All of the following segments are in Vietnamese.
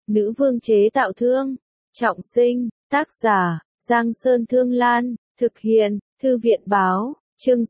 Nữ vương chế tạo thương. Trọng sinh, tác giả, Giang Sơn Thương Lan, thực hiện, Thư viện báo, chương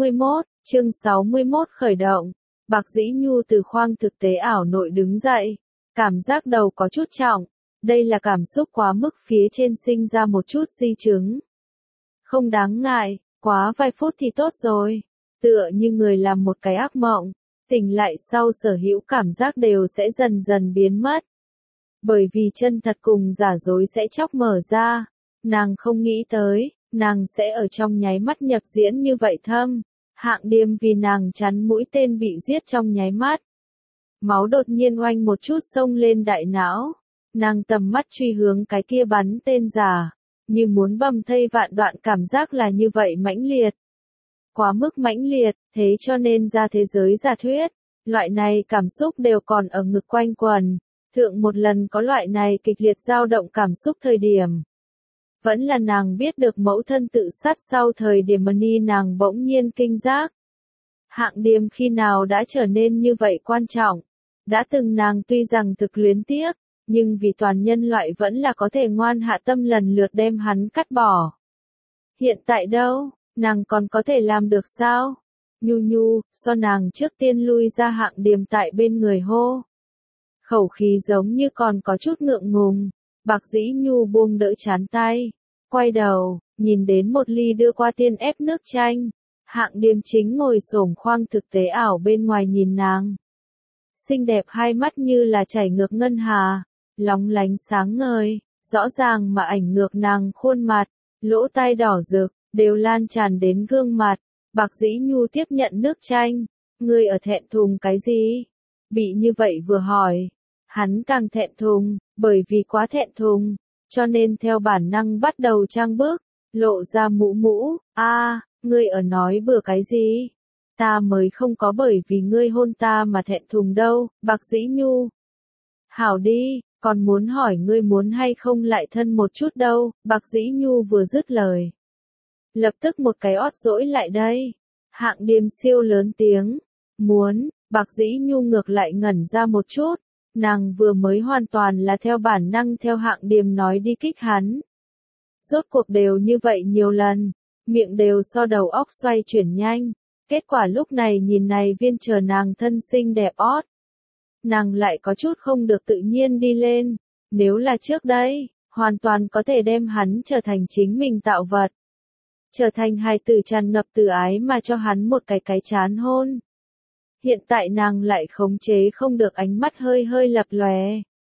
61 khởi động. Bạc Dĩ Nhu từ khoang thực tế ảo nội đứng dậy, cảm giác đầu có chút trọng, đây là cảm xúc quá mức phía trên sinh ra một chút di chứng. Không đáng ngại, quá vài phút thì tốt rồi, tựa như người làm một cái ác mộng, tỉnh lại sau sở hữu cảm giác đều sẽ dần dần biến mất. Bởi vì chân thật cùng giả dối sẽ chóc mở ra, nàng không nghĩ tới, nàng sẽ ở trong nháy mắt nhập diễn như vậy thâm. Hạng Điềm vì nàng chắn mũi tên bị giết trong nháy mắt. Máu đột nhiên oanh một chút xông lên đại não, nàng tầm mắt truy hướng cái kia bắn tên giả, như muốn bầm thây vạn đoạn cảm giác là như vậy mãnh liệt. Quá mức mãnh liệt, thế cho nên ra thế giới giả thuyết, loại này cảm xúc đều còn ở ngực quanh quần. Thượng một lần có loại này kịch liệt dao động cảm xúc thời điểm. Vẫn là nàng biết được mẫu thân tự sát sau thời điểm Ni nàng bỗng nhiên kinh giác. Hạng Điềm khi nào đã trở nên như vậy quan trọng. Đã từng nàng tuy rằng thực luyến tiếc, nhưng vì toàn nhân loại vẫn là có thể ngoan hạ tâm lần lượt đem hắn cắt bỏ. Hiện tại đâu, nàng còn có thể làm được sao? Nhu nhu, so nàng trước tiên lui ra Hạng Điềm tại bên người hô. Khẩu khí giống như còn có chút ngượng ngùng. Bạc Dĩ Nhu buông đỡ chán tay, quay đầu, nhìn đến một ly đưa qua tiên ép nước chanh. Hạng Điềm chính ngồi xổm khoang thực tế ảo bên ngoài nhìn nàng. Xinh đẹp hai mắt như là chảy ngược ngân hà, lóng lánh sáng ngời, rõ ràng mà ảnh ngược nàng khuôn mặt, lỗ tai đỏ rực, đều lan tràn đến gương mặt. Bạc Dĩ Nhu tiếp nhận nước chanh, ngươi ở thẹn thùng cái gì? Bị như vậy vừa hỏi. Hắn càng thẹn thùng, bởi vì quá thẹn thùng, cho nên theo bản năng bắt đầu trang bước, lộ ra mũ, ngươi ở nói bừa cái gì? Ta mới không có bởi vì ngươi hôn ta mà thẹn thùng đâu, Bạc Dĩ Nhu. Hảo đi, còn muốn hỏi ngươi muốn hay không lại thân một chút đâu, Bạc Dĩ Nhu vừa dứt lời. Lập tức một cái ót dỗi lại đây, Hạng Điềm siêu lớn tiếng, muốn, Bạc Dĩ Nhu ngược lại ngẩn ra một chút. Nàng vừa mới hoàn toàn là theo bản năng theo Hạng Điềm nói đi kích hắn. Rốt cuộc đều như vậy nhiều lần, miệng đều so đầu óc xoay chuyển nhanh, kết quả lúc này nhìn này viên chờ nàng thân xinh đẹp ót. Nàng lại có chút không được tự nhiên đi lên, nếu là trước đây, hoàn toàn có thể đem hắn trở thành chính mình tạo vật. Trở thành hài tử tràn ngập từ ái mà cho hắn một cái chán hôn. Hiện tại nàng lại khống chế không được ánh mắt hơi hơi lập lòe.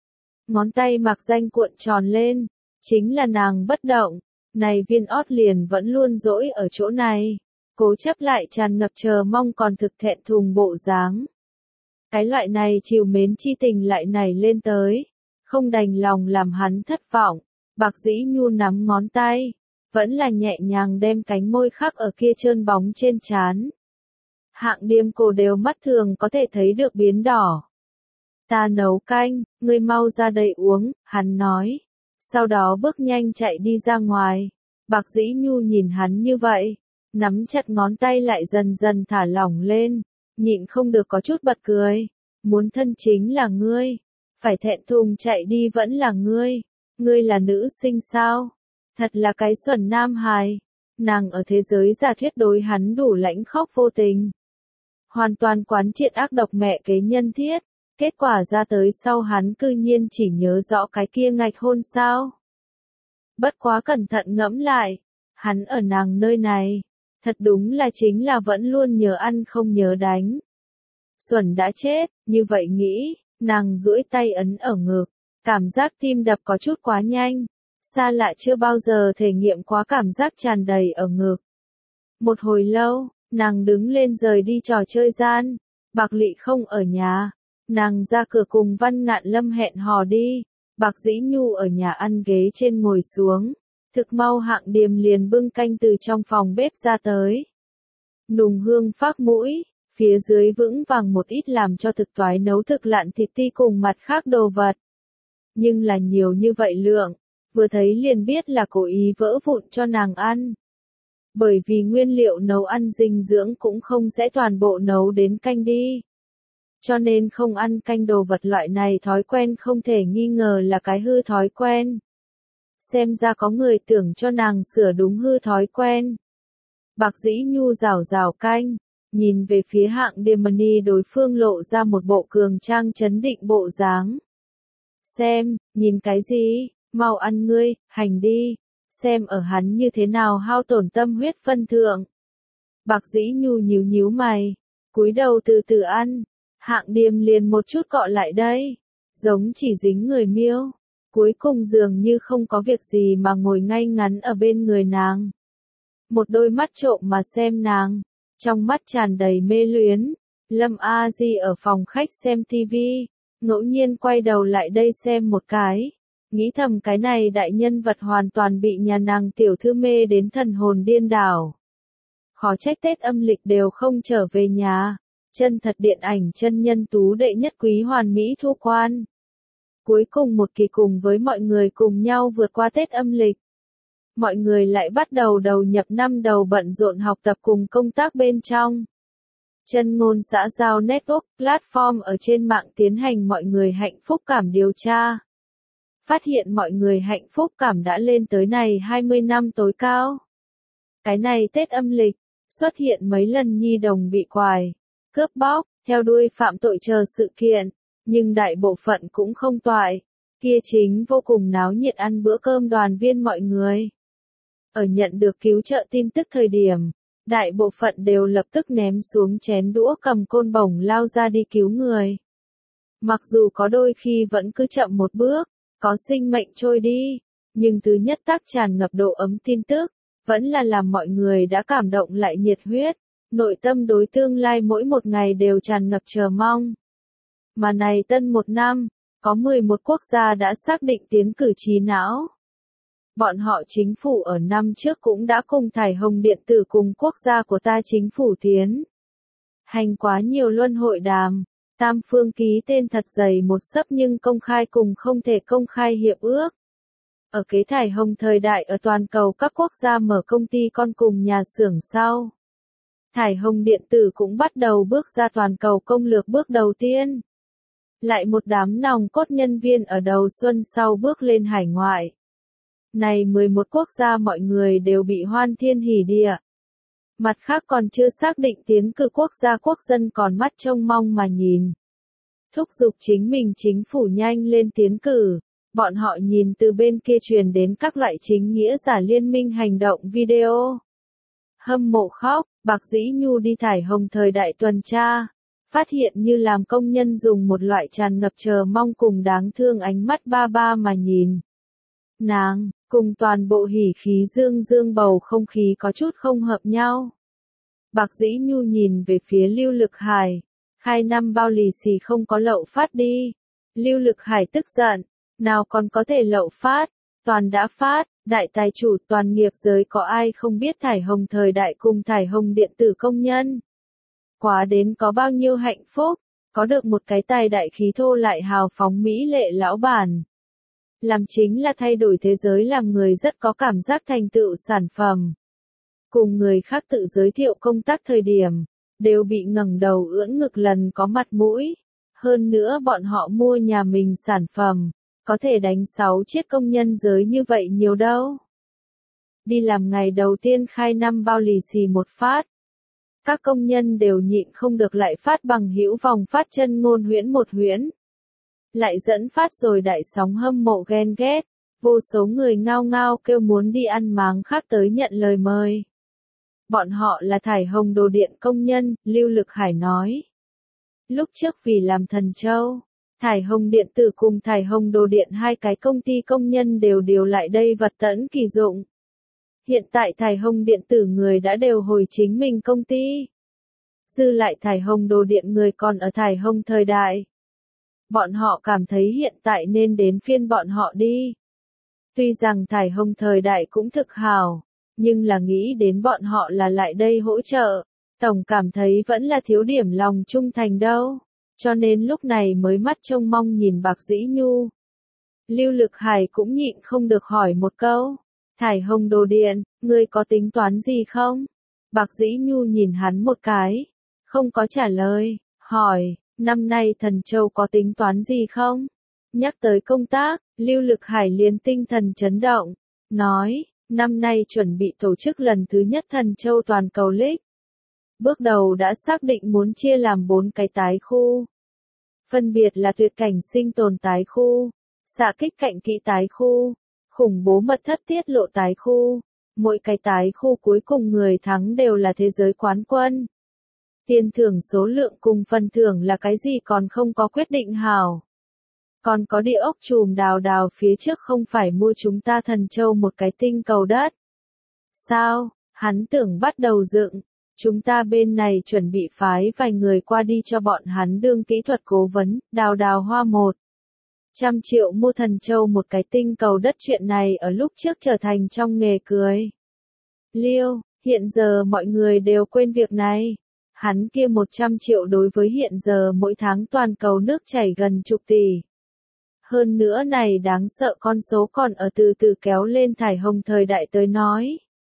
Ngón tay mạc danh cuộn tròn lên, chính là nàng bất động, này viên ót liền vẫn luôn dỗi ở chỗ này, cố chấp lại tràn ngập chờ mong còn thực thẹn thùng bộ dáng. Cái loại này chiều mến chi tình lại nảy lên tới, không đành lòng làm hắn thất vọng, Bạc Dĩ Nhu nắm ngón tay, vẫn là nhẹ nhàng đem cánh môi khắc ở kia trơn bóng trên trán. Hạng Điềm cổ đều mắt thường có thể thấy được biến đỏ. Ta nấu canh, ngươi mau ra đây uống, hắn nói. Sau đó bước nhanh chạy đi ra ngoài. Bạc Dĩ Nhu nhìn hắn như vậy, nắm chặt ngón tay lại dần dần thả lỏng lên, nhịn không được có chút bật cười. Muốn thân chính là ngươi, phải thẹn thùng chạy đi vẫn là ngươi là nữ sinh sao? Thật là cái xuẩn nam hài. Nàng ở thế giới giả thuyết đối hắn đủ lãnh khóc vô tình. Hoàn toàn quán triệt ác độc mẹ kế nhân thiết, kết quả ra tới sau hắn cư nhiên chỉ nhớ rõ cái kia ngạch hôn sao. Bất quá cẩn thận ngẫm lại, hắn ở nàng nơi này, thật đúng là chính là vẫn luôn nhớ ăn không nhớ đánh. Xuẩn đã chết, như vậy nghĩ, nàng duỗi tay ấn ở ngực, cảm giác tim đập có chút quá nhanh, xa lạ chưa bao giờ thể nghiệm quá cảm giác tràn đầy ở ngực. Một hồi lâu, nàng đứng lên rời đi trò chơi gian, Bạc Lị không ở nhà, nàng ra cửa cùng Văn Ngạn Lâm hẹn hò đi, Bạc Dĩ Nhu ở nhà ăn ghế trên ngồi xuống, thực mau Hạng Điềm liền bưng canh từ trong phòng bếp ra tới. Nùng hương phác mũi, phía dưới vững vàng một ít làm cho thực toái nấu thực lạn thịt ti cùng mặt khác đồ vật. Nhưng là nhiều như vậy lượng, vừa thấy liền biết là cố ý vỡ vụn cho nàng ăn. Bởi vì nguyên liệu nấu ăn dinh dưỡng cũng không sẽ toàn bộ nấu đến canh đi. cho nên không ăn canh đồ vật loại này thói quen không thể nghi ngờ là cái hư thói quen. Xem ra có người tưởng cho nàng sửa đúng hư thói quen. Bạc Dĩ Nhu rảo rảo canh, nhìn về phía Hạng Điềm đối phương lộ ra một bộ cường trang chấn định bộ dáng. Xem, nhìn cái gì, mau ăn ngươi, hành đi, xem ở hắn như thế nào hao tổn tâm huyết phân thượng. Bạc Dĩ Nhu nhíu nhíu mày, cúi đầu từ từ ăn, Hạng Điềm liền một chút cọ lại đây, giống chỉ dính người miêu, cuối cùng dường như không có việc gì mà ngồi ngay ngắn ở bên người nàng. Một đôi mắt trộm mà xem nàng, trong mắt tràn đầy mê luyến. Lâm A Di ở phòng khách xem tivi, ngẫu nhiên quay đầu lại đây xem một cái, nghĩ thầm cái này đại nhân vật hoàn toàn bị nhà nàng tiểu thư mê đến thần hồn điên đảo. Khó trách Tết âm lịch đều không trở về nhà, chân thật điện ảnh chân nhân tú đệ nhất quý hoàn mỹ thu quan. Cuối cùng một kỳ cùng với mọi người cùng nhau vượt qua Tết âm lịch. Mọi người lại bắt đầu đầu nhập năm đầu bận rộn học tập cùng công tác bên trong. Chân ngôn xã giao network platform ở trên mạng tiến hành mọi người hạnh phúc cảm điều tra. Phát hiện mọi người hạnh phúc cảm đã lên tới này 20 năm tối cao. Cái này Tết âm lịch, xuất hiện mấy lần nhi đồng bị quài, cướp bóc, theo đuôi phạm tội chờ sự kiện, nhưng đại bộ phận cũng không toại. Kia chính vô cùng náo nhiệt ăn bữa cơm đoàn viên mọi người. Ở nhận được cứu trợ tin tức thời điểm, đại bộ phận đều lập tức ném xuống chén đũa cầm côn bổng lao ra đi cứu người. Mặc dù có đôi khi vẫn cứ chậm một bước, có sinh mệnh trôi đi, nhưng thứ nhất tác tràn ngập độ ấm tin tức, vẫn là làm mọi người đã cảm động lại nhiệt huyết, nội tâm đối tương lai mỗi một ngày đều tràn ngập chờ mong. Mà này tân một năm, có 11 quốc gia đã xác định tiến cử trí não. Bọn họ chính phủ ở năm trước cũng đã cùng thải hồng điện tử cùng quốc gia của ta chính phủ tiến hành quá nhiều luân hội đàm, tam phương ký tên thật dày một xấp nhưng công khai cùng không thể công khai hiệp ước. Ở kế thải hồng thời đại ở toàn cầu các quốc gia mở công ty con cùng nhà xưởng sau. Thải hồng điện tử cũng bắt đầu bước ra toàn cầu công lược bước đầu tiên. Lại một đám nòng cốt nhân viên ở đầu xuân sau bước lên hải ngoại. Này 11 quốc gia mọi người đều bị hoan thiên hỉ địa. Mặt khác còn chưa xác định tiến cử quốc gia quốc dân còn mắt trông mong mà nhìn. Thúc giục chính mình chính phủ nhanh lên tiến cử. Bọn họ nhìn từ bên kia truyền đến các loại chính nghĩa giả liên minh hành động video. Hâm mộ khóc, Bạc Dĩ Nhu đi thải hồng thời đại tuần tra. Phát hiện như làm công nhân dùng một loại tràn ngập chờ mong cùng đáng thương ánh mắt ba ba mà nhìn. Nàng, cùng toàn bộ hỉ khí dương dương bầu không khí có chút không hợp nhau. Bạc Dĩ Nhu nhìn về phía Lưu Lực Hải, khai năm bao lì xì không có lậu phát đi. Lưu Lực Hải tức giận, nào còn có thể lậu phát, toàn đã phát, đại tài chủ toàn nghiệp giới có ai không biết thải hồng thời đại cùng thải hồng điện tử công nhân. Quá đến có bao nhiêu hạnh phúc, có được một cái tài đại khí thô lại hào phóng mỹ lệ lão bản. Làm chính là thay đổi thế giới làm người rất có cảm giác thành tựu sản phẩm. Cùng người khác tự giới thiệu công tác thời điểm, đều bị ngẩng đầu ưỡn ngực lần có mặt mũi. Hơn nữa bọn họ mua nhà mình sản phẩm, có thể đánh 6 chiếc công nhân giới như vậy nhiều đâu. Đi làm ngày đầu tiên khai năm bao lì xì một phát. Các công nhân đều nhịn không được lại phát bằng hữu vòng phát chân ngôn huyễn một huyễn. Lại dẫn phát rồi đại sóng hâm mộ ghen ghét, vô số người ngao ngao kêu muốn đi ăn máng khác tới nhận lời mời. Bọn họ là thải hồng đồ điện công nhân, Lưu Lực Hải nói. Lúc trước vì làm thần châu, thải hồng điện tử cùng thải hồng đồ điện hai cái công ty công nhân đều điều lại đây vật tẫn kỳ dụng. Hiện tại thải hồng điện tử người đã đều hồi chính mình công ty. Dư lại thải hồng đồ điện người còn ở thải hồng thời đại. Bọn họ cảm thấy hiện tại nên đến phiên bọn họ đi. Tuy rằng thải hồng thời đại cũng thực hào, nhưng là nghĩ đến bọn họ là lại đây hỗ trợ, tổng cảm thấy vẫn là thiếu điểm lòng trung thành đâu, cho nên lúc này mới mắt trông mong nhìn Bạc Dĩ Nhu. Lưu Lực Hải cũng nhịn không được hỏi một câu, thải hồng đồ điện, ngươi có tính toán gì không? Bạc Dĩ Nhu nhìn hắn một cái, không có trả lời, hỏi, năm nay Thần Châu có tính toán gì không? Nhắc tới công tác, Lưu Lực Hải liền tinh thần chấn động, nói, năm nay chuẩn bị tổ chức lần thứ nhất Thần Châu toàn cầu League. Bước đầu đã xác định muốn chia làm 4 cái tái khu. Phân biệt là tuyệt cảnh sinh tồn tái khu, xạ kích cạnh kỹ tái khu, khủng bố mật thất tiết lộ tái khu. Mỗi cái tái khu cuối cùng người thắng đều là thế giới quán quân. Tiền thưởng số lượng cùng phần thưởng là cái gì còn không có quyết định hảo. Còn có địa ốc chùm đào đào phía trước không phải mua chúng ta Thần Châu một cái tinh cầu đất. Sao, hắn tưởng bắt đầu dựng, chúng ta bên này chuẩn bị phái vài người qua đi cho bọn hắn đương kỹ thuật cố vấn, đào đào hoa 100 triệu mua Thần Châu một cái tinh cầu đất, chuyện này ở lúc trước trở thành trong nghề cười. Liêu, hiện giờ mọi người đều quên việc này. Hắn kia 100 triệu đối với hiện giờ mỗi tháng toàn cầu nước chảy gần chục tỷ. Hơn nữa này đáng sợ con số còn ở từ từ kéo lên thải hồng thời đại tới nói.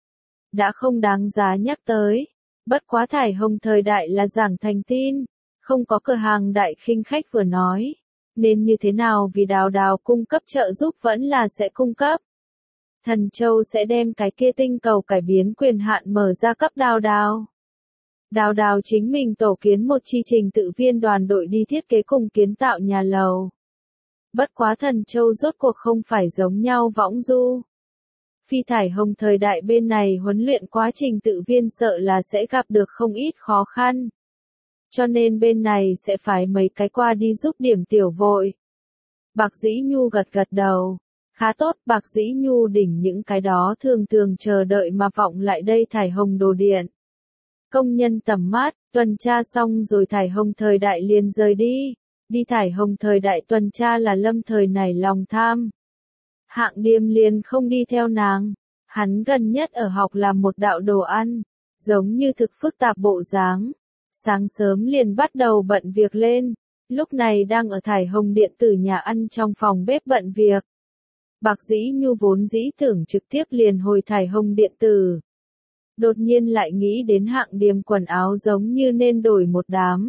Đã không đáng giá nhắc tới. Bất quá thải hồng thời đại là giảng thành tin. Không có cửa hàng đại khinh khách vừa nói. Nên như thế nào vì đào đào cung cấp trợ giúp vẫn là sẽ cung cấp. Thần Châu sẽ đem cái kia tinh cầu cải biến quyền hạn mở ra cấp đào đào. Đào đào chính mình tổ kiến một chi trình tự viên đoàn đội đi thiết kế cùng kiến tạo nhà lầu. Bất quá Thần Châu rốt cuộc không phải giống nhau võng du. Phi thải hồng thời đại bên này huấn luyện quá trình tự viên sợ là sẽ gặp được không ít khó khăn. Cho nên bên này sẽ phải mấy cái qua đi giúp điểm tiểu vội. Bạc Dĩ Nhu gật gật đầu. Khá tốt, Bạc Dĩ Nhu đỉnh những cái đó thường thường chờ đợi mà vọng lại đây thải hồng đồ điện. Công nhân tầm mát, tuần tra xong rồi thải hồng thời đại liền rời đi. Đi thải hồng thời đại tuần tra là Lâm thời nảy lòng tham. Hạng Điềm liền không đi theo nàng. Hắn gần nhất ở học làm một đạo đồ ăn, giống như thực phức tạp bộ dáng. Sáng sớm liền bắt đầu bận việc lên. Lúc này đang ở thải hồng điện tử nhà ăn trong phòng bếp bận việc. Bạc Dĩ Nhu vốn dĩ tưởng trực tiếp liền hồi thải hồng điện tử. Đột nhiên lại nghĩ đến Hạng Điềm quần áo giống như nên đổi một đám.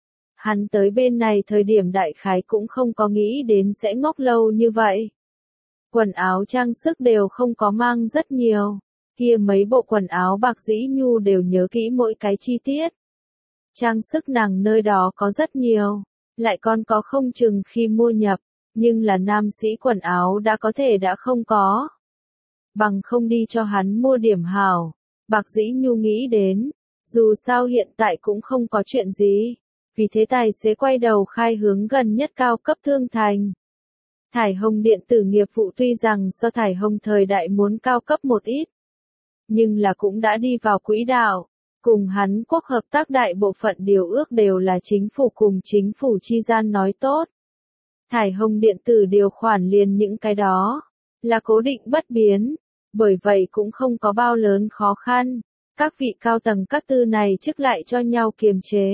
Hắn tới bên này thời điểm đại khái cũng không có nghĩ đến sẽ ngốc lâu như vậy. Quần áo trang sức đều không có mang rất nhiều. Kia mấy bộ quần áo Bạc Dĩ Nhu đều nhớ kỹ mỗi cái chi tiết. Trang sức nàng nơi đó có rất nhiều. Lại còn có không chừng khi mua nhập. Nhưng là nam sĩ quần áo đã không có. Bằng không đi cho hắn mua điểm hảo. Bạc Dĩ Nhu nghĩ đến. Dù sao hiện tại cũng không có chuyện gì. Vì thế tài xế quay đầu khai hướng gần nhất cao cấp thương thành. Thải hồng điện tử nghiệp vụ tuy rằng so thải hồng thời đại muốn cao cấp một ít. Nhưng là cũng đã đi vào quỹ đạo. Cùng Hàn Quốc hợp tác đại bộ phận điều ước đều là chính phủ cùng chính phủ chi gian nói tốt. Thải hồng điện tử điều khoản liền những cái đó. Là cố định bất biến. Bởi vậy cũng không có bao lớn khó khăn. Các vị cao tầng các tư này chức lại cho nhau kiềm chế.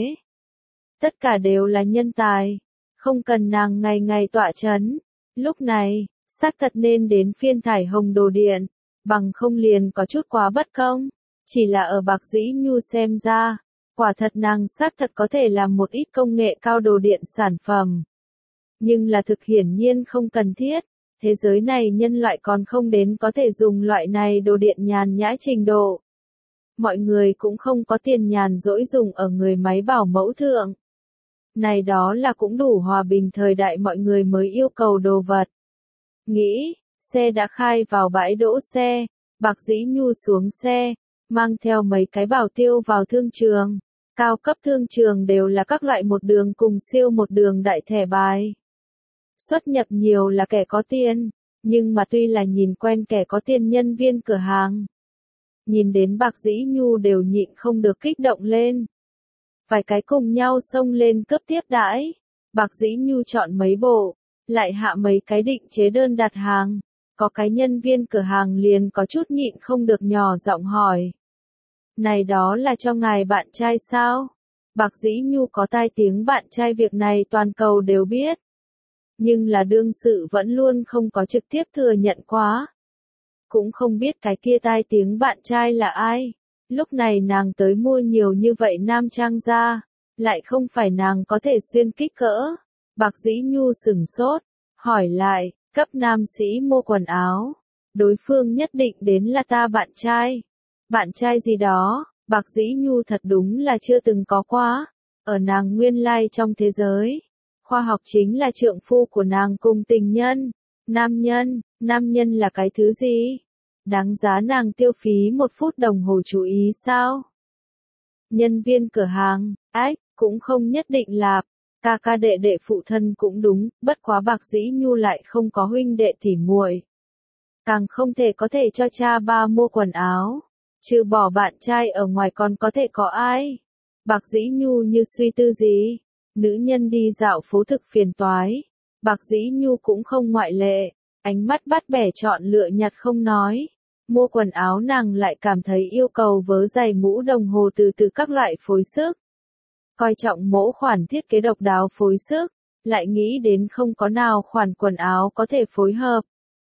Tất cả đều là nhân tài. Không cần nàng ngày ngày tọa chấn. Lúc này, xác thật nên đến phiên thải hồng đồ điện. Bằng không liền có chút quá bất công. Chỉ là ở Bạc Dĩ Nhu xem ra. Quả thật nàng xác thật có thể làm một ít công nghệ cao đồ điện sản phẩm. Nhưng là thực hiển nhiên không cần thiết. Thế giới này nhân loại còn không đến có thể dùng loại này đồ điện nhàn nhã trình độ. Mọi người cũng không có tiền nhàn rỗi dùng ở người máy bảo mẫu thượng. Này đó là cũng đủ hòa bình thời đại mọi người mới yêu cầu đồ vật. Nghĩ, xe đã khai vào bãi đỗ xe, Bạc Dĩ Nhu xuống xe, mang theo mấy cái bảo tiêu vào thương trường. Cao cấp thương trường đều là các loại một đường cùng siêu một đường đại thẻ bài. Xuất nhập nhiều là kẻ có tiền, nhưng mà tuy là nhìn quen kẻ có tiền nhân viên cửa hàng. Nhìn đến Bạc Dĩ Nhu đều nhịn không được kích động lên. Vài cái cùng nhau xông lên cướp tiếp đãi. Bạc Dĩ Nhu chọn mấy bộ, lại hạ mấy cái định chế đơn đặt hàng. Có cái nhân viên cửa hàng liền có chút nhịn không được nhỏ giọng hỏi. Này đó là cho ngài bạn trai sao? Bạc Dĩ Nhu có tai tiếng bạn trai việc này toàn cầu đều biết. Nhưng là đương sự vẫn luôn không có trực tiếp thừa nhận quá. Cũng không biết cái kia tai tiếng bạn trai là ai. Lúc này nàng tới mua nhiều như vậy nam trang ra. lại không phải nàng có thể xuyên kích cỡ. Bạc Dĩ Nhu sửng sốt, hỏi lại, cấp nam sĩ mua quần áo. Đối phương nhất định đến là ta bạn trai. Bạn trai gì đó, Bạc Dĩ Nhu thật đúng là chưa từng có qua. Ở nàng nguyên lai trong thế giới, khoa học chính là trượng phu của nàng cùng tình nhân. Nam nhân là cái thứ gì? Đáng giá nàng tiêu phí 1 phút đồng hồ chú ý sao? Nhân viên cửa hàng, cũng không nhất định là, ca ca đệ đệ phụ thân cũng đúng, bất quá Bạc Dĩ Nhu lại không có huynh đệ tỉ muội. Càng không thể có thể cho cha ba mua quần áo, trừ bỏ bạn trai ở ngoài còn có thể có ai? Bạc Dĩ Nhu như suy tư gì? Nữ nhân đi dạo phố thực phiền toái, Bạc Dĩ Nhu cũng không ngoại lệ, ánh mắt bắt bẻ chọn lựa nhặt không nói. Mua quần áo nàng lại cảm thấy yêu cầu vớ giày mũ đồng hồ từ các loại phối sức. Coi trọng mẫu khoản thiết kế độc đáo phối sức, lại nghĩ đến không có nào khoản quần áo có thể phối hợp.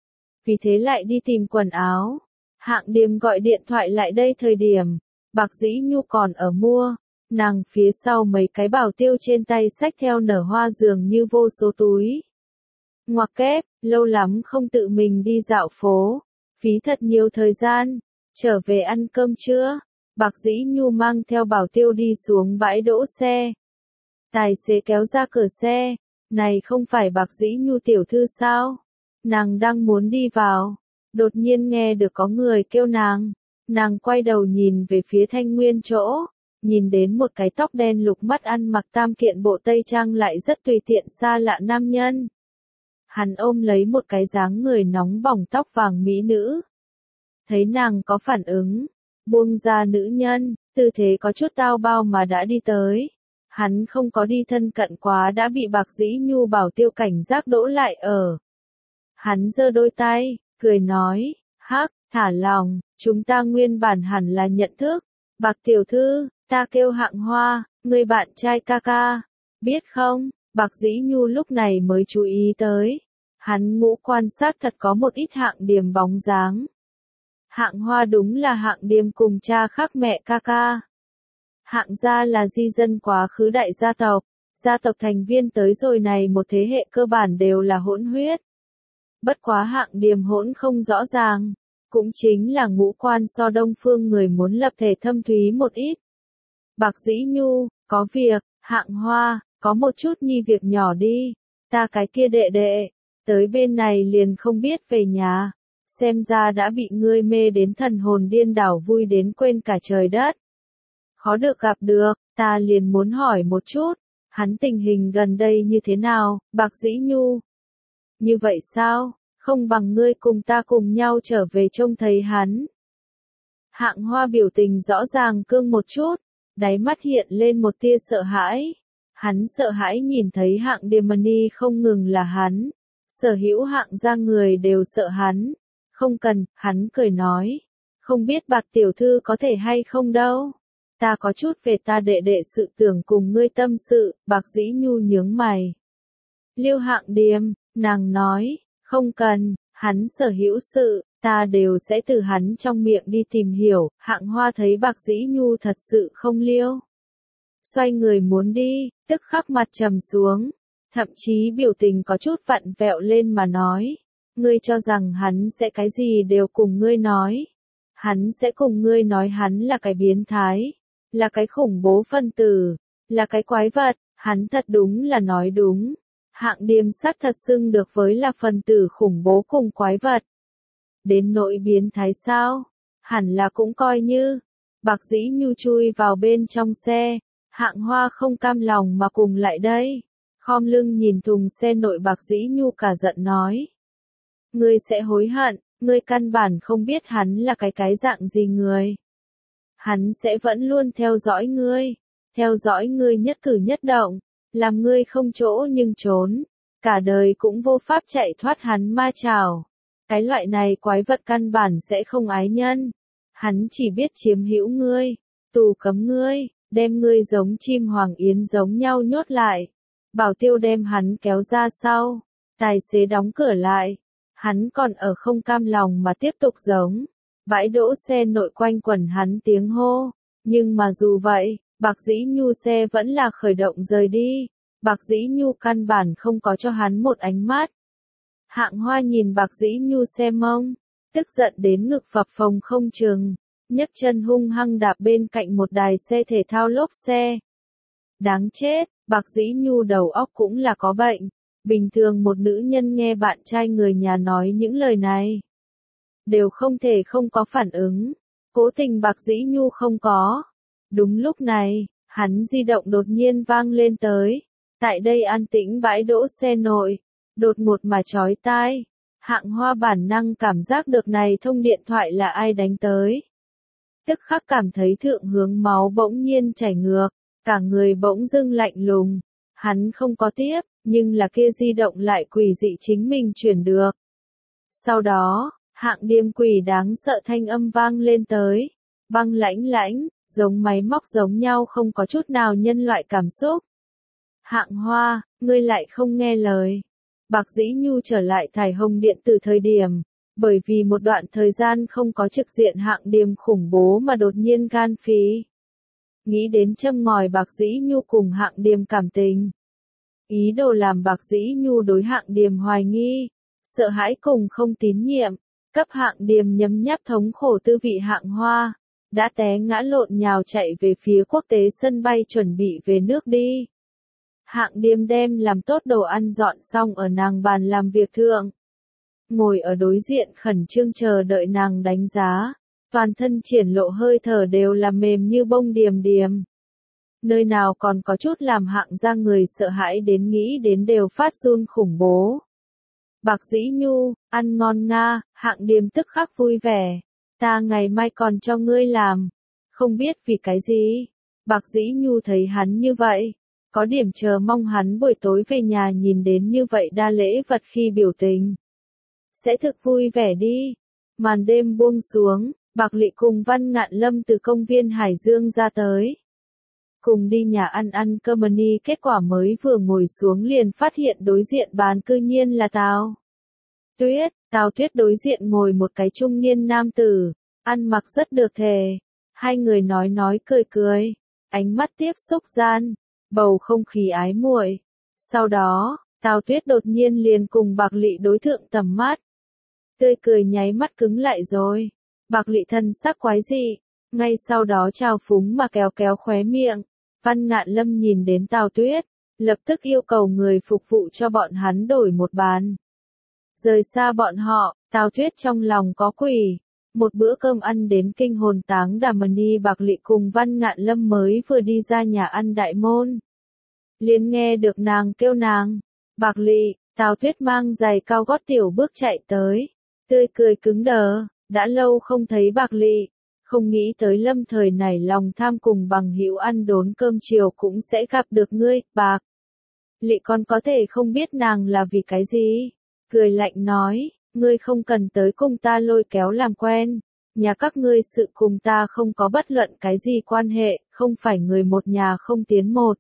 Vì thế lại đi tìm quần áo. Hạng Điềm gọi điện thoại lại đây thời điểm, Bạc Dĩ Nhu còn ở mua, nàng phía sau mấy cái bảo tiêu trên tay xách theo nở hoa dường như vô số túi. Ngoặc kép, lâu lắm không tự mình đi dạo phố, phí thật nhiều thời gian, trở về ăn cơm trưa. Bạc Dĩ Nhu mang theo bảo tiêu đi xuống bãi đỗ xe. Tài xế kéo ra cửa xe, này không phải Bạc Dĩ Nhu tiểu thư sao? Nàng đang muốn đi vào, đột nhiên nghe được có người kêu nàng quay đầu nhìn về phía Thanh Nguyên chỗ, nhìn đến một cái tóc đen lục mắt ăn mặc tam kiện bộ tây trang lại rất tùy tiện xa lạ nam nhân. Hắn ôm lấy một cái dáng người nóng bỏng tóc vàng mỹ nữ. Thấy nàng có phản ứng, buông ra nữ nhân, tư thế có chút tao bao mà đã đi tới. Hắn không có đi thân cận quá đã bị Bạc Dĩ Nhu bảo tiêu cảnh giác đỗ lại ở. Hắn giơ đôi tay, cười nói, hắc, thả lòng, chúng ta nguyên bản hẳn là nhận thức. Bạc tiểu thư, ta kêu Hạng Hoa, người bạn trai ca ca, biết không? Bạc Dĩ Nhu lúc này mới chú ý tới. Hắn ngũ quan sát thật có một ít Hạng Điềm bóng dáng. Hạng Hoa đúng là Hạng Điềm cùng cha khác mẹ ca ca. Hạng gia là di dân quá khứ đại gia tộc thành viên tới rồi này một thế hệ cơ bản đều là hỗn huyết. Bất quá Hạng Điềm hỗn không rõ ràng, cũng chính là ngũ quan so đông phương người muốn lập thể thâm thúy một ít. Bạc Dĩ Nhu, có việc, Hạng Hoa, có một chút nhi việc nhỏ đi, ta cái kia đệ đệ, tới bên này liền không biết về nhà, xem ra đã bị ngươi mê đến thần hồn điên đảo vui đến quên cả trời đất. Khó được gặp được, ta liền muốn hỏi một chút, hắn tình hình gần đây như thế nào, Bạc Dĩ Nhu? Như vậy sao, không bằng ngươi cùng ta cùng nhau trở về trông thấy hắn. Hạng Hoa biểu tình rõ ràng cương một chút, đáy mắt hiện lên một tia sợ hãi. Hắn sợ hãi nhìn thấy Hạng Điềm không ngừng là hắn, sở hữu Hạng gia người đều sợ hắn. Không cần, hắn cười nói, không biết Bạc tiểu thư có thể hay không đâu. Ta có chút về ta đệ đệ sự tưởng cùng ngươi tâm sự. Bạc Dĩ Nhu nhướng mày. Liêu Hạng Điềm, nàng nói, không cần, hắn sở hữu sự, ta đều sẽ từ hắn trong miệng đi tìm hiểu. Hạng Hoa thấy Bạc Dĩ Nhu thật sự không liêu. Xoay người muốn đi, tức khắc mặt trầm xuống, thậm chí biểu tình có chút vặn vẹo lên mà nói. Ngươi cho rằng hắn sẽ cái gì đều cùng ngươi nói. Hắn sẽ cùng ngươi nói hắn là cái biến thái, là cái khủng bố phân tử, là cái quái vật, hắn thật đúng là nói đúng. Hạng Điềm sát thật xưng được với là phân tử khủng bố cùng quái vật. Đến nỗi biến thái sao? Hẳn là cũng coi như. Bạc Dĩ Nhu chui vào bên trong xe, Hạng Hoa không cam lòng mà cùng lại đây. Khom lưng nhìn thùng xe nội Bạc Dĩ Nhu cả giận nói. Ngươi sẽ hối hận, ngươi căn bản không biết hắn là cái dạng gì người. Hắn sẽ vẫn luôn theo dõi ngươi nhất cử nhất động, làm ngươi không chỗ nhưng trốn, cả đời cũng vô pháp chạy thoát hắn ma chảo. Cái loại này quái vật căn bản sẽ không ái nhân, hắn chỉ biết chiếm hữu ngươi, tù cấm ngươi, đem ngươi giống chim hoàng yến giống nhau nhốt lại. Bảo tiêu đem hắn kéo ra sau, tài xế đóng cửa lại, hắn còn ở không cam lòng mà tiếp tục giống. Bãi đỗ xe nội quanh quẩn hắn tiếng hô, nhưng mà dù vậy, Bạc Dĩ Nhu xe vẫn là khởi động rời đi. Bạc Dĩ Nhu căn bản không có cho hắn một ánh mắt. Hạng Hoa nhìn Bạc Dĩ Nhu xe mông, tức giận đến ngực phập phồng không chừng, nhấc chân hung hăng đạp bên cạnh một đài xe thể thao lốp xe. Đáng chết, Bạc Dĩ Nhu đầu óc cũng là có bệnh. Bình thường một nữ nhân nghe bạn trai người nhà nói những lời này, đều không thể không có phản ứng. Cố tình Bạc Dĩ Nhu không có. Đúng lúc này, hắn di động đột nhiên vang lên tới. Tại đây an tĩnh bãi đỗ xe nội, đột ngột mà chói tai. Hạng Hoa bản năng cảm giác được này thông điện thoại là ai đánh tới. Tức khắc cảm thấy thượng hướng máu bỗng nhiên chảy ngược, cả người bỗng dưng lạnh lùng. Hắn không có tiếp, nhưng là kia di động lại quỷ dị chính mình chuyển được. Sau đó, Hạng Điềm quỷ đáng sợ thanh âm vang lên tới. Băng lãnh lãnh, giống máy móc giống nhau không có chút nào nhân loại cảm xúc. Hạng Hoa, ngươi lại không nghe lời. Bạc Dĩ Nhu trở lại Thải Hồng Điện từ thời điểm, bởi vì một đoạn thời gian không có trực diện Hạng Điềm khủng bố mà đột nhiên gan phí. Nghĩ đến châm ngòi Bạc Dĩ Nhu cùng Hạng Điềm cảm tình. Ý đồ làm Bạc Dĩ Nhu đối Hạng Điềm hoài nghi, sợ hãi cùng không tín nhiệm, cấp Hạng Điềm nhấm nháp thống khổ tư vị Hạng Hoa, đã té ngã lộn nhào chạy về phía quốc tế sân bay chuẩn bị về nước đi. Hạng Điềm đem làm tốt đồ ăn dọn xong ở nàng bàn làm việc thượng. Ngồi ở đối diện khẩn trương chờ đợi nàng đánh giá, toàn thân triển lộ hơi thở đều là mềm như bông điềm điềm. Nơi nào còn có chút làm Hạng ra người sợ hãi đến nghĩ đến đều phát run khủng bố. Bạc Dĩ Nhu, ăn ngon nga, Hạng Điềm tức khắc vui vẻ. Ta ngày mai còn cho ngươi làm. Không biết vì cái gì. Bạc Dĩ Nhu thấy hắn như vậy, có điểm chờ mong hắn buổi tối về nhà nhìn đến như vậy đa lễ vật khi biểu tình. Sẽ thực vui vẻ đi. Màn đêm buông xuống, Bạc Lị cùng Văn Ngạn Lâm từ công viên Hải Dương ra tới. Cùng đi nhà ăn cơm ni, kết quả mới vừa ngồi xuống liền phát hiện đối diện bàn cư nhiên là Tào Tuyết đối diện ngồi một cái trung niên nam tử, ăn mặc rất được thể. Hai người nói cười, ánh mắt tiếp xúc gian, bầu không khí ái muội. Sau đó, Tào Tuyết đột nhiên liền cùng Bạc Lị đối thượng tầm mắt. Tươi cười nháy mắt cứng lại rồi. Bạc Lị thân sắc quái dị, ngay sau đó trào phúng mà kéo khóe miệng. Văn Ngạn Lâm nhìn đến Tào Tuyết, lập tức yêu cầu người phục vụ cho bọn hắn đổi một bàn. Rời xa bọn họ, Tào Tuyết trong lòng có quỷ. Một bữa cơm ăn đến kinh hồn táng Đàm-ni, Bạc Lị cùng Văn Ngạn Lâm mới vừa đi ra nhà ăn đại môn. Liền nghe được nàng kêu nàng. Bạc Lị, Tào Tuyết mang giày cao gót tiểu bước chạy tới. Tươi cười cứng đờ, đã lâu không thấy Bạc Lị. Không nghĩ tới lâm thời này lòng tham cùng bằng hữu ăn đốn cơm chiều cũng sẽ gặp được ngươi, Bạc Lị còn có thể không biết nàng là vì cái gì. Cười lạnh nói, ngươi không cần tới cùng ta lôi kéo làm quen. Nhà các ngươi sự cùng ta không có bất luận cái gì quan hệ, không phải người một nhà không tiến một.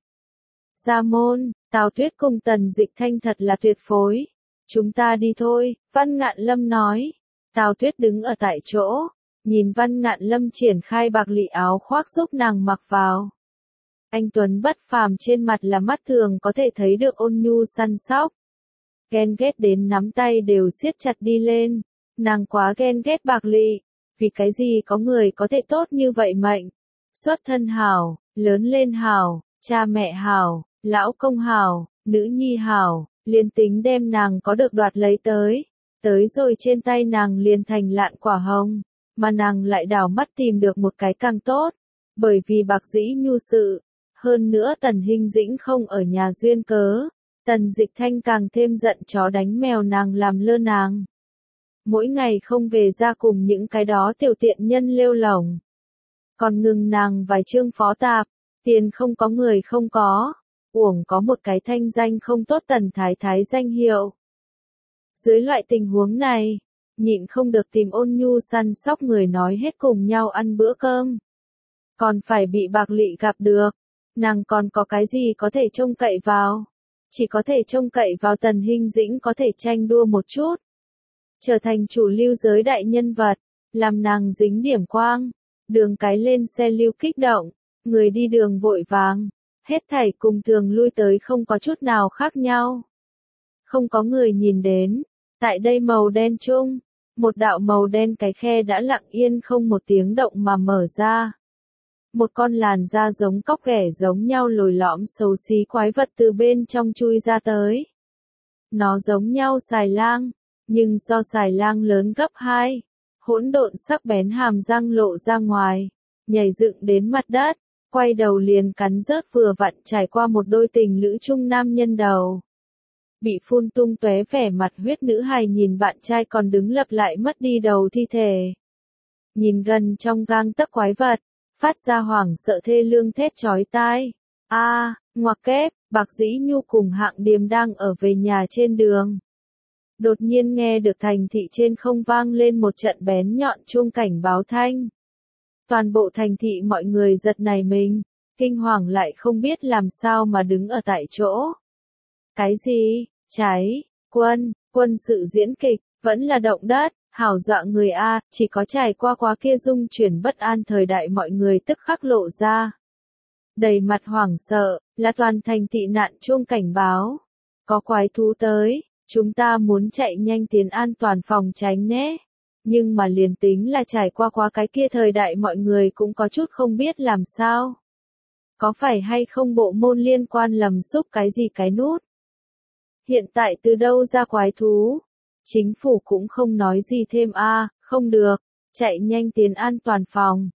Ra môn, Tào Tuyết cùng Tần Dịch Thanh thật là tuyệt phối. Chúng ta đi thôi, Văn Ngạn Lâm nói. Tào Tuyết đứng ở tại chỗ, nhìn Văn Ngạn Lâm triển khai Bạc Lị áo khoác giúp nàng mặc vào. Anh tuấn bất phàm trên mặt là mắt thường có thể thấy được ôn nhu săn sóc. Ghen ghét đến nắm tay đều siết chặt đi lên. Nàng quá ghen ghét Bạc Lị. Vì cái gì có người có thể tốt như vậy mệnh. Xuất thân hảo, lớn lên hảo, cha mẹ hảo, lão công hảo, nữ nhi hảo, liền tính đem nàng có được đoạt lấy tới. Tới rồi trên tay nàng liền thành lạn quả hồng. Mà nàng lại đảo mắt tìm được một cái càng tốt. Bởi vì Bạc Dĩ Nhu sự. Hơn nữa Tần Hinh Dĩnh không ở nhà duyên cớ. Tần Dịch Thanh càng thêm giận chó đánh mèo nàng làm lơ nàng. Mỗi ngày không về ra cùng những cái đó tiểu tiện nhân lêu lổng. Còn ngừng nàng vài chương phó tạp. Tiền không có người không có. Uổng có một cái thanh danh không tốt Tần Thái Thái danh hiệu. Dưới loại tình huống này, nhịn không được tìm ôn nhu săn sóc người nói hết cùng nhau ăn bữa cơm. Còn phải bị Bạc Lị gặp được. Nàng còn có cái gì có thể trông cậy vào. Chỉ có thể trông cậy vào Tần Hinh Dĩnh có thể tranh đua một chút. Trở thành chủ lưu giới đại nhân vật. Làm nàng dính điểm quang. Đường cái lên xe lưu kích động. Người đi đường vội vàng, hết thảy cùng thường lui tới không có chút nào khác nhau. Không có người nhìn đến, tại đây màu đen chung, một đạo màu đen cái khe đã lặng yên không một tiếng động mà mở ra. Một con làn da giống cóc ghẻ giống nhau lồi lõm xấu xí quái vật từ bên trong chui ra tới. Nó giống nhau xài lang, nhưng so xài lang lớn gấp 2, hỗn độn sắc bén hàm răng lộ ra ngoài, nhảy dựng đến mặt đất, quay đầu liền cắn rớt vừa vặn trải qua một đôi tình lữ chung nam nhân đầu. Bị phun tung tóe vẻ mặt huyết nữ hài nhìn bạn trai còn đứng lập lại mất đi đầu thi thể. Nhìn gần trong gang tấc quái vật, phát ra hoảng sợ thê lương thét chói tai. Ngoặc kép, Bạc Dĩ Nhu cùng Hạng Điềm đang ở về nhà trên đường. Đột nhiên nghe được thành thị trên không vang lên một trận bén nhọn chuông cảnh báo thanh. Toàn bộ thành thị mọi người giật nảy mình, kinh hoàng lại không biết làm sao mà đứng ở tại chỗ. Cái gì? Cháy, quân sự diễn kịch, vẫn là động đất, hảo dọa người a, chỉ có trải qua quá kia dung chuyển bất an thời đại mọi người tức khắc lộ ra. Đầy mặt hoảng sợ, là toàn thành tị nạn chuông cảnh báo. Có quái thú tới, chúng ta muốn chạy nhanh tiến an toàn phòng tránh nhé. Nhưng mà liền tính là trải qua quá cái kia thời đại mọi người cũng có chút không biết làm sao. Có phải hay không bộ môn liên quan lầm xúc cái gì cái nút? Hiện tại từ đâu ra quái thú? Chính phủ cũng không nói gì thêm không được, chạy nhanh tiến an toàn phòng.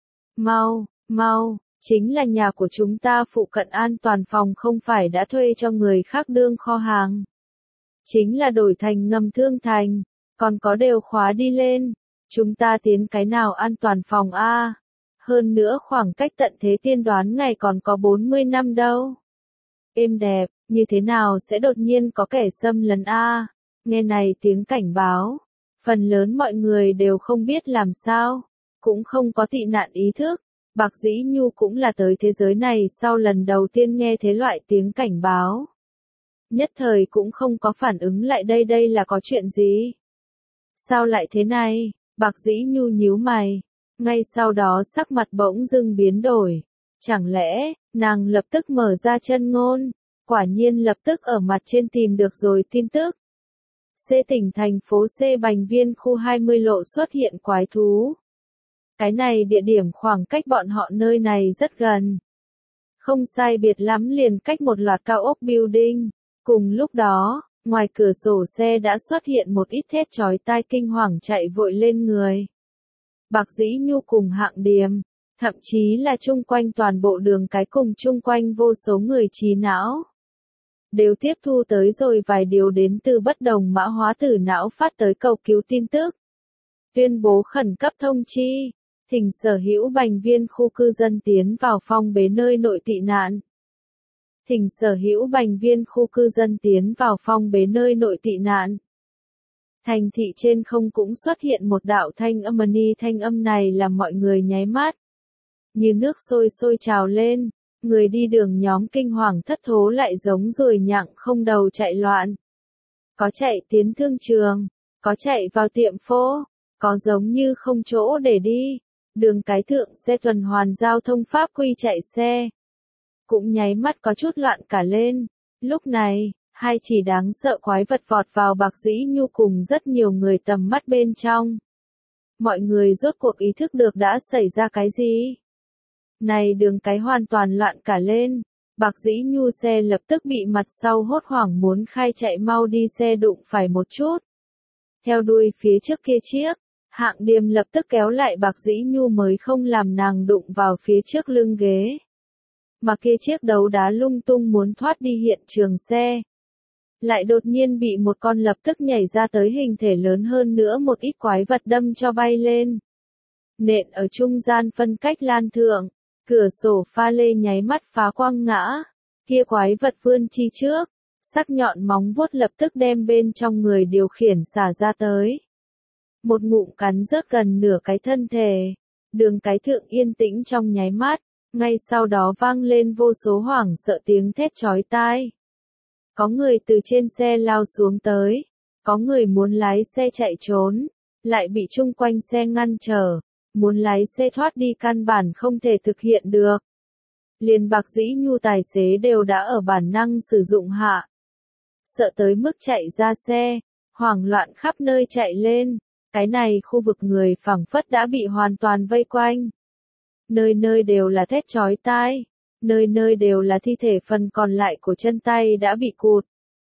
Mau, chính là nhà của chúng ta phụ cận an toàn phòng không phải đã thuê cho người khác đương kho hàng. Chính là đổi thành ngầm thương thành, còn có đều khóa đi lên. Chúng ta tiến cái nào an toàn phòng Hơn nữa khoảng cách tận thế tiên đoán ngày còn có 40 năm đâu. Êm đẹp, như thế nào sẽ đột nhiên có kẻ xâm lấn Nghe này tiếng cảnh báo, phần lớn mọi người đều không biết làm sao, cũng không có tị nạn ý thức. Bạc Dĩ Nhu cũng là tới thế giới này sau lần đầu tiên nghe thế loại tiếng cảnh báo. Nhất thời cũng không có phản ứng lại đây là có chuyện gì. Sao lại thế này? Bạc Dĩ Nhu nhíu mày, ngay sau đó sắc mặt bỗng dưng biến đổi. Chẳng lẽ, nàng lập tức mở ra chân ngôn, quả nhiên lập tức ở mặt trên tìm được rồi tin tức. C tỉnh thành phố C Bành Viên khu 20 lộ xuất hiện quái thú. Cái này địa điểm khoảng cách bọn họ nơi này rất gần. Không sai biệt lắm liền cách một loạt cao ốc building. Cùng lúc đó, ngoài cửa sổ xe đã xuất hiện một ít thét chói tai kinh hoàng chạy vội lên người. Bạc Dĩ Nhu cùng Hạng Điềm, thậm chí là chung quanh toàn bộ đường cái cùng chung quanh vô số người trí não. Đều tiếp thu tới rồi vài điều đến từ bất đồng mã hóa tử não phát tới cầu cứu tin tức. Tuyên bố khẩn cấp thông chi, thỉnh sở hữu Bành Viên khu cư dân tiến vào phong bế nơi nội tị nạn. Thỉnh sở hữu Bành Viên khu cư dân tiến vào phong bế nơi nội tị nạn. Thành thị trên không cũng xuất hiện một đạo thanh âm thanh âm này làm mọi người nháy mắt. Như nước sôi trào lên, người đi đường nhóm kinh hoàng thất thố lại giống ruồi nhặng không đầu chạy loạn. Có chạy tiến thương trường, có chạy vào tiệm phố, có giống như không chỗ để đi. Đường cái thượng xe tuần hoàn giao thông pháp quy chạy xe. Cũng nháy mắt có chút loạn cả lên. Lúc này, hai chỉ đáng sợ quái vật vọt vào Bạc Dĩ Nhu cùng rất nhiều người tầm mắt bên trong. Mọi người rốt cuộc ý thức được đã xảy ra cái gì. Này đường cái hoàn toàn loạn cả lên. Bạc Dĩ Nhu xe lập tức bị mặt sau hốt hoảng muốn khai chạy mau đi xe đụng phải một chút. Theo đuôi phía trước kia chiếc, Hạng Điềm lập tức kéo lại Bạc Dĩ Nhu mới không làm nàng đụng vào phía trước lưng ghế. Mà kia chiếc đấu đá lung tung muốn thoát đi hiện trường xe. Lại đột nhiên bị một con lập tức nhảy ra tới hình thể lớn hơn nữa một ít quái vật đâm cho bay lên. Nện ở trung gian phân cách lan thượng, cửa sổ pha lê nháy mắt phá quăng ngã. Kia quái vật vươn chi trước, sắc nhọn móng vuốt lập tức đem bên trong người điều khiển xả ra tới. Một ngụm cắn rớt gần nửa cái thân thể. Đường cái thượng yên tĩnh trong nháy mắt, ngay sau đó vang lên vô số hoảng sợ tiếng thét chói tai. Có người từ trên xe lao xuống tới, có người muốn lái xe chạy trốn, lại bị chung quanh xe ngăn trở, muốn lái xe thoát đi căn bản không thể thực hiện được. Liền Bạc Dĩ Nhu tài xế đều đã ở bản năng sử dụng hạ. Sợ tới mức chạy ra xe, hoảng loạn khắp nơi chạy lên, cái này khu vực người phảng phất đã bị hoàn toàn vây quanh. Nơi nơi đều là thét chói tai, nơi nơi đều là thi thể, phần còn lại của chân tay đã bị cụt.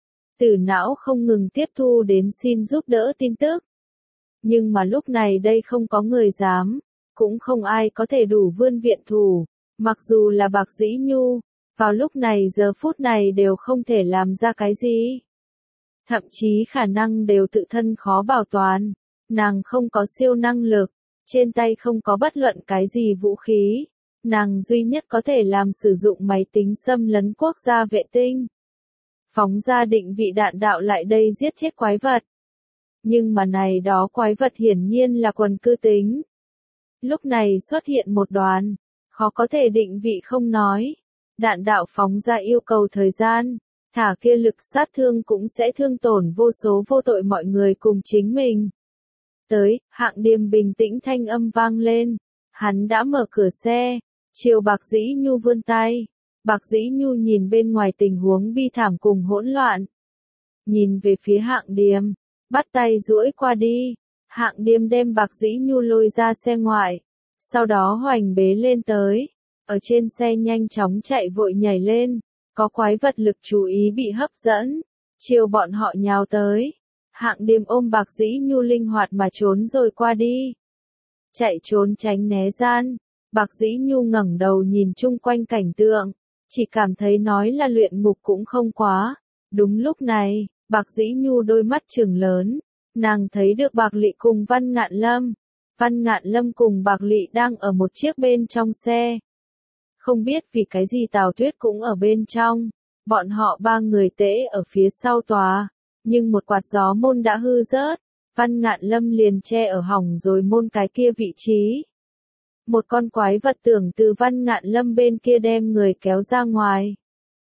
Tử não không ngừng tiếp thu đến xin giúp đỡ tin tức. Nhưng mà lúc này đây không có người dám, cũng không ai có thể đủ vươn viện thủ, mặc dù là Bạc Dĩ Nhu, vào lúc này giờ phút này đều không thể làm ra cái gì. Thậm chí khả năng đều tự thân khó bảo toàn, nàng không có siêu năng lực, trên tay không có bất luận cái gì vũ khí, nàng duy nhất có thể làm sử dụng máy tính xâm lấn quốc gia vệ tinh. Phóng ra định vị đạn đạo lại đây giết chết quái vật. Nhưng mà này đó quái vật hiển nhiên là quần cư tính. Lúc này xuất hiện một đoàn, khó có thể định vị không nói. Đạn đạo phóng ra yêu cầu thời gian, thả kia lực sát thương cũng sẽ thương tổn vô số vô tội mọi người cùng chính mình. Tới, Hạng Điềm bình tĩnh thanh âm vang lên, hắn đã mở cửa xe, chiều Bạc Dĩ Nhu vươn tay. Bạc Dĩ Nhu nhìn bên ngoài tình huống bi thảm cùng hỗn loạn. Nhìn về phía Hạng Điềm, bắt tay duỗi qua đi. Hạng Điềm đem Bạc Dĩ Nhu lôi ra xe ngoại, sau đó hoành bế lên tới. Ở trên xe nhanh chóng chạy vội nhảy lên, có quái vật lực chú ý bị hấp dẫn, chiều bọn họ nhào tới. Hạng Điềm ôm Bạc Dĩ Nhu linh hoạt mà trốn rồi qua đi. Chạy trốn tránh né gian, Bạc Dĩ Nhu ngẩng đầu nhìn chung quanh cảnh tượng, chỉ cảm thấy nói là luyện ngục cũng không quá. Đúng lúc này, Bạc Dĩ Nhu đôi mắt trừng lớn, nàng thấy được Bạc Lị cùng Văn Ngạn Lâm. Văn Ngạn Lâm cùng Bạc Lị đang ở một chiếc bên trong xe. Không biết vì cái gì Tào Tuyết cũng ở bên trong, bọn họ ba người tễ ở phía sau tòa, nhưng một quạt gió môn đã hư rớt, Văn Ngạn Lâm liền che ở hỏng rồi môn cái kia vị trí. Một con quái vật tưởng từ Văn Ngạn Lâm bên kia đem người kéo ra ngoài.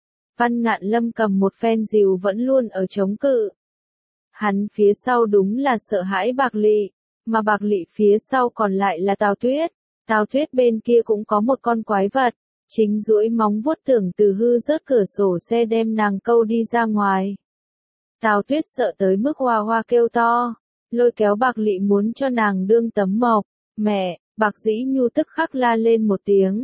Văn Ngạn Lâm cầm một phen rìu vẫn luôn ở chống cự. Hắn phía sau đúng là sợ hãi Bạc Lị, mà Bạc Lị phía sau còn lại là Tào Tuyết. Tào Tuyết bên kia cũng có một con quái vật, chính duỗi móng vuốt tưởng từ hư rớt cửa sổ xe đem nàng câu đi ra ngoài. Tào Tuyết sợ tới mức hoa hoa kêu to, lôi kéo Bạc Lị muốn cho nàng đương tấm mộc. Mẹ! Bạc Dĩ Nhu tức khắc la lên một tiếng.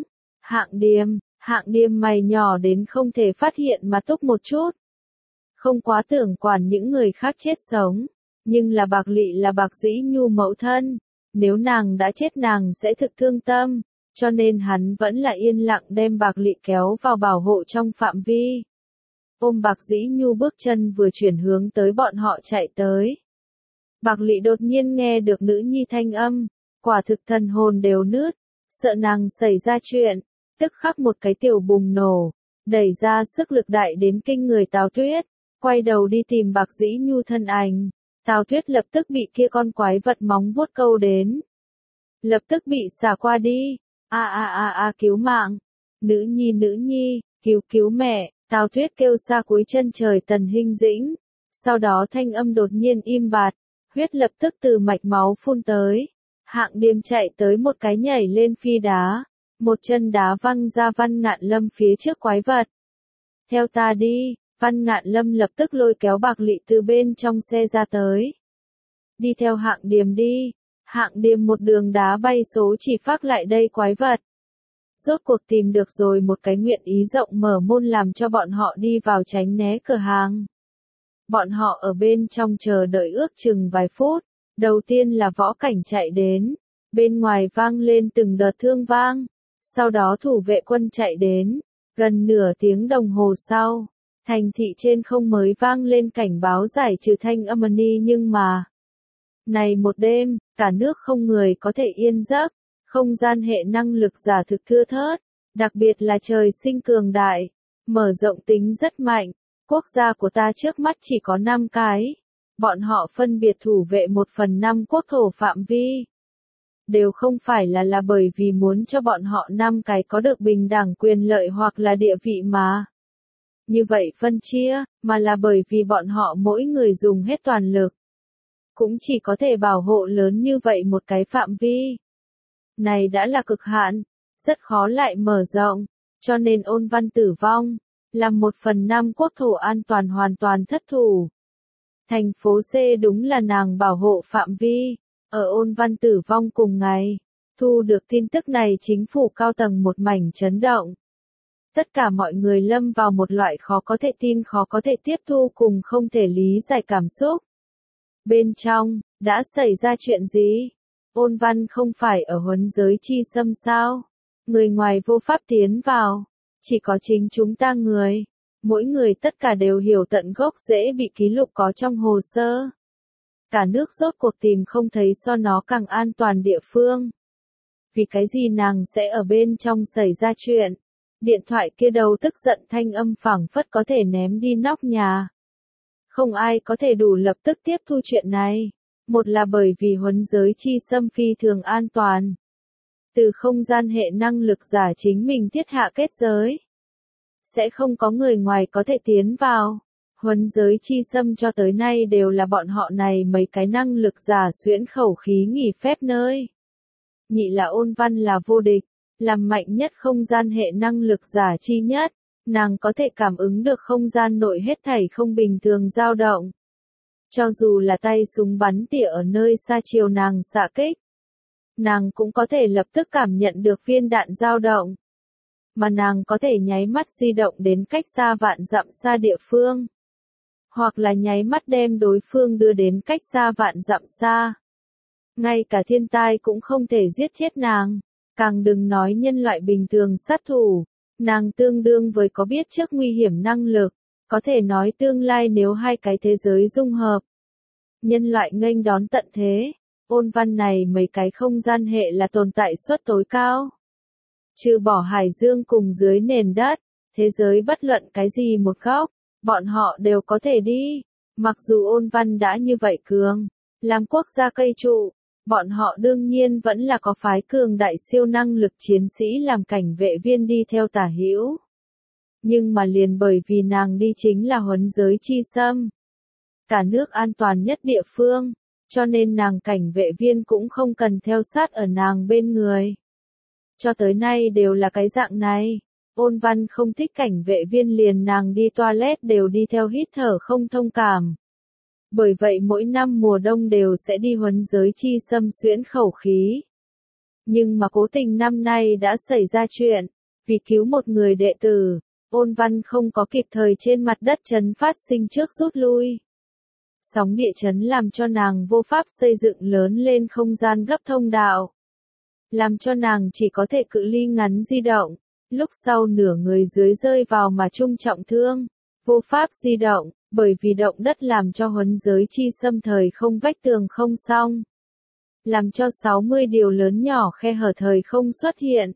Hạng Điềm mày nhỏ đến không thể phát hiện mà túc một chút. Không quá tưởng quản những người khác chết sống, nhưng là Bạc Lị là Bạc Dĩ Nhu mẫu thân, nếu nàng đã chết nàng sẽ thực thương tâm, cho nên hắn vẫn là yên lặng đem Bạc Lị kéo vào bảo hộ trong phạm vi. Ôm Bạc Dĩ Nhu bước chân vừa chuyển hướng tới bọn họ chạy tới. Bạc Lị đột nhiên nghe được nữ nhi thanh âm, quả thực thần hồn đều nứt, sợ nàng xảy ra chuyện, tức khắc một cái tiểu bùng nổ, đẩy ra sức lực đại đến kinh người Tào Tuyết, quay đầu đi tìm Bạc Dĩ Nhu thân ảnh. Tào Tuyết lập tức bị kia con quái vật móng vuốt câu đến, lập tức bị xả qua đi. Cứu mạng, nữ nhi, cứu mẹ. Tào Tuyết kêu xa cuối chân trời Tần Hinh Dĩnh, sau đó thanh âm đột nhiên im bặt, huyết lập tức từ mạch máu phun tới. Hạng Điềm chạy tới một cái nhảy lên phi đá, một chân đá văng ra Văn Ngạn Lâm phía trước quái vật. Theo ta đi, Văn Ngạn Lâm lập tức lôi kéo Bạc Lị từ bên trong xe ra tới. Đi theo Hạng Điềm đi. Hạng Điềm một đường đá bay số chỉ phác lại đây quái vật. Rốt cuộc tìm được rồi một cái nguyện ý rộng mở môn làm cho bọn họ đi vào tránh né cửa hàng. Bọn họ ở bên trong chờ đợi ước chừng vài phút. Đầu tiên là võ cảnh chạy đến, bên ngoài vang lên từng đợt thương vang, sau đó thủ vệ quân chạy đến, gần nửa tiếng đồng hồ sau, thành thị trên không mới vang lên cảnh báo giải trừ thanh âm ni, nhưng mà này một đêm, cả nước không người có thể yên giấc, không gian hệ năng lực giả thực thưa thớt, đặc biệt là trời sinh cường đại, mở rộng tính rất mạnh, quốc gia của ta trước mắt chỉ có 5 cái. Bọn họ phân biệt thủ vệ 1/5 quốc thổ phạm vi. Đều không phải là bởi vì muốn cho bọn họ 5 cái có được bình đẳng quyền lợi hoặc là địa vị mà. Như vậy phân chia, mà là bởi vì bọn họ mỗi người dùng hết toàn lực. Cũng chỉ có thể bảo hộ lớn như vậy một cái phạm vi. Này đã là cực hạn, rất khó lại mở rộng. cho nên Ôn Văn tử vong, làm 1/5 quốc thổ an toàn hoàn toàn thất thủ. Thành phố C đúng là nàng bảo hộ phạm vi, ở Ôn Văn tử vong cùng ngày, thu được tin tức này chính phủ cao tầng một mảnh chấn động. Tất cả mọi người lâm vào một loại khó có thể tin, khó có thể tiếp thu cùng không thể lý giải cảm xúc. Bên trong, đã xảy ra chuyện gì? Ôn Văn không phải ở huấn giới chi xâm sao? Người ngoài vô pháp tiến vào, chỉ có chính chúng ta người. Mỗi người tất cả đều hiểu tận gốc dễ bị ký lục có trong hồ sơ. Cả nước rốt cuộc tìm không thấy so nó càng an toàn địa phương. Vì cái gì nàng sẽ ở bên trong xảy ra chuyện? Điện thoại kia đầu tức giận thanh âm phảng phất có thể ném đi nóc nhà. Không ai có thể đủ lập tức tiếp thu chuyện này. Một là bởi vì huấn giới chi xâm phi thường an toàn. Từ không gian hệ năng lực giả chính mình thiết hạ kết giới. Sẽ không có người ngoài có thể tiến vào. Huấn giới chi xâm cho tới nay đều là bọn họ này mấy cái năng lực giả xuyễn khẩu khí nghỉ phép nơi. Nhị là Ôn Văn là vô địch, làm mạnh nhất không gian hệ năng lực giả chi nhất, nàng có thể cảm ứng được không gian nội hết thảy không bình thường dao động. Cho dù là tay súng bắn tỉa ở nơi xa chiều nàng xạ kích, nàng cũng có thể lập tức cảm nhận được viên đạn dao động. Mà nàng có thể nháy mắt di động đến cách xa vạn dặm xa địa phương. Hoặc là nháy mắt đem đối phương đưa đến cách xa vạn dặm xa. Ngay cả thiên tai cũng không thể giết chết nàng. Càng đừng nói nhân loại bình thường sát thủ. Nàng tương đương với có biết trước nguy hiểm năng lực. Có thể nói tương lai nếu hai cái thế giới dung hợp. Nhân loại nghênh đón tận thế. Ôn Văn này mấy cái không gian hệ là tồn tại suất tối cao. Trừ bỏ hải dương cùng dưới nền đất, thế giới bất luận cái gì một góc, bọn họ đều có thể đi. Mặc dù Ôn Văn đã như vậy cường, làm quốc gia cây trụ, bọn họ đương nhiên vẫn là có phái cường đại siêu năng lực chiến sĩ làm cảnh vệ viên đi theo tả hữu. Nhưng mà liền bởi vì nàng đi chính là huấn giới chi xâm. Cả nước an toàn nhất địa phương, cho nên nàng cảnh vệ viên cũng không cần theo sát ở nàng bên người. Cho tới nay đều là cái dạng này. Ôn Văn không thích cảnh vệ viên liền nàng đi toilet đều đi theo hít thở không thông cảm. Bởi vậy mỗi năm mùa đông đều sẽ đi huấn giới chi xâm xuyễn khẩu khí. Nhưng mà cố tình năm nay đã xảy ra chuyện. Vì cứu một người đệ tử, Ôn Văn không có kịp thời trên mặt đất chấn phát sinh trước rút lui. Sóng địa chấn làm cho nàng vô pháp xây dựng lớn lên không gian gấp thông đạo. Làm cho nàng chỉ có thể cự ly ngắn di động, lúc sau nửa người dưới rơi vào mà trung trọng thương, vô pháp di động, bởi vì động đất làm cho huấn giới chi xâm thời không vách tường không xong. Làm cho 60 điều lớn nhỏ khe hở thời không xuất hiện.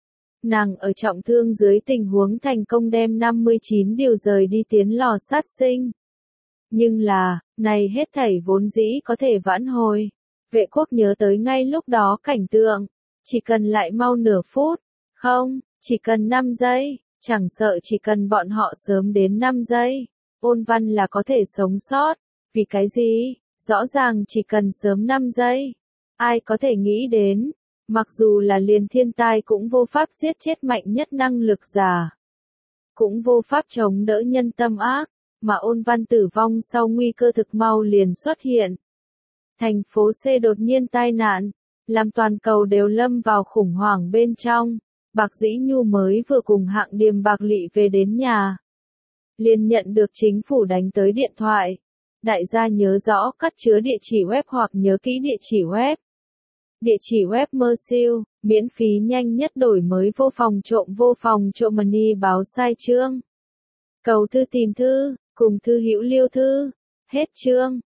Nàng ở trọng thương dưới tình huống thành công đem 59 điều rời đi tiến lò sát sinh. Nhưng là, này hết thảy vốn dĩ có thể vãn hồi. Vệ quốc nhớ tới ngay lúc đó cảnh tượng. Chỉ cần lại mau nửa phút, không, chỉ cần 5 giây, chẳng sợ chỉ cần bọn họ sớm đến 5 giây, Ôn Văn là có thể sống sót. Vì cái gì? Rõ ràng chỉ cần sớm 5 giây. Ai có thể nghĩ đến, mặc dù là liền thiên tai cũng vô pháp giết chết mạnh nhất năng lực giả. Cũng vô pháp chống đỡ nhân tâm ác, mà Ôn Văn tử vong sau nguy cơ thực mau liền xuất hiện. Thành phố C đột nhiên tai nạn. Làm toàn cầu đều lâm vào khủng hoảng bên trong. Bạc Dĩ Nhu mới vừa cùng Hạng Điềm Bạc Lị về đến nhà. Liền nhận được chính phủ đánh tới điện thoại. Đại gia nhớ rõ cắt chứa địa chỉ web hoặc nhớ kỹ địa chỉ web. Địa chỉ web Mersill, miễn phí nhanh nhất đổi mới vô phòng trộm money báo sai chương. Cầu thư tìm thư, cùng thư hữu liêu thư. Hết chương.